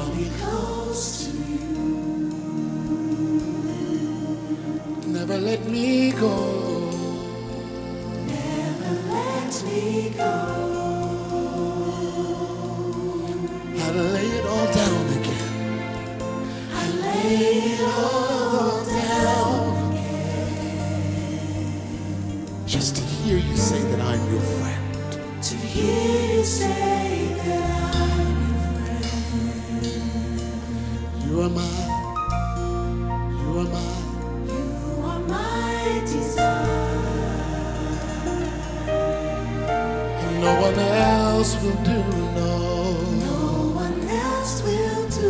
me close to you. Never let me go. Never let me go. I lay it all down again. I lay it all down again. Just to hear you say that I'm your friend. To hear you say that I'm your friend. You are mine. You are mine. You are my desire. And no one else will do, no. No one else will do.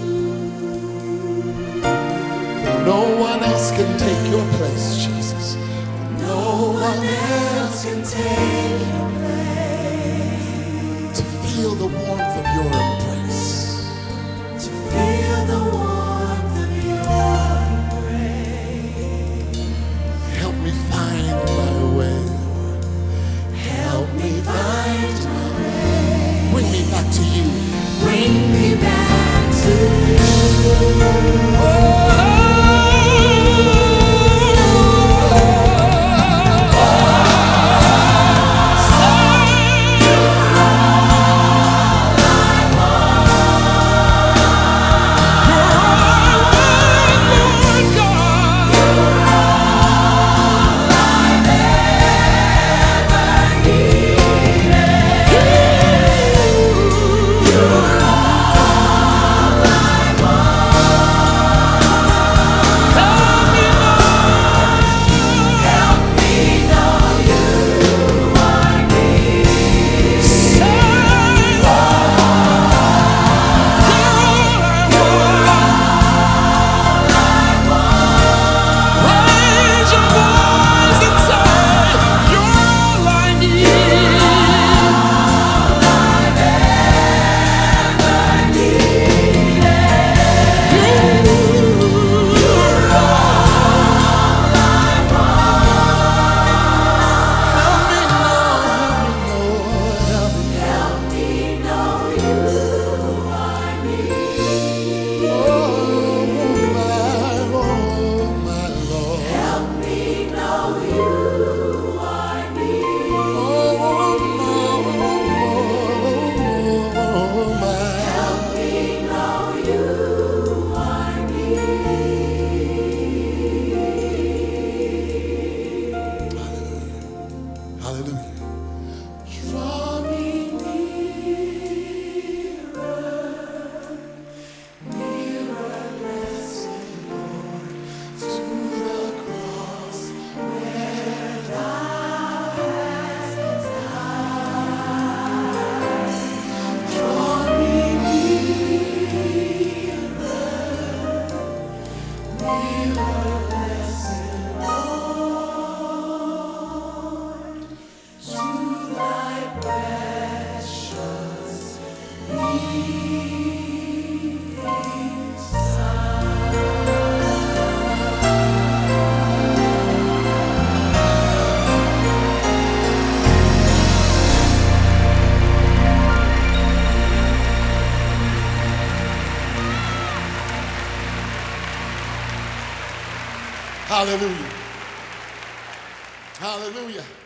No one else can take your place, Jesus. No one else can take your place. To feel the warmth of your embrace. To feel the warmth of your embrace. Help me find my way, Lord. Help me find my way. Bring me back to you. Bring me back to you. Hallelujah. Draw me nearer, nearer, blessed Lord, to the cross where thou hast died. Draw me nearer, nearer, blessed Lord, to thy precious bleeding side. Hallelujah. Hallelujah.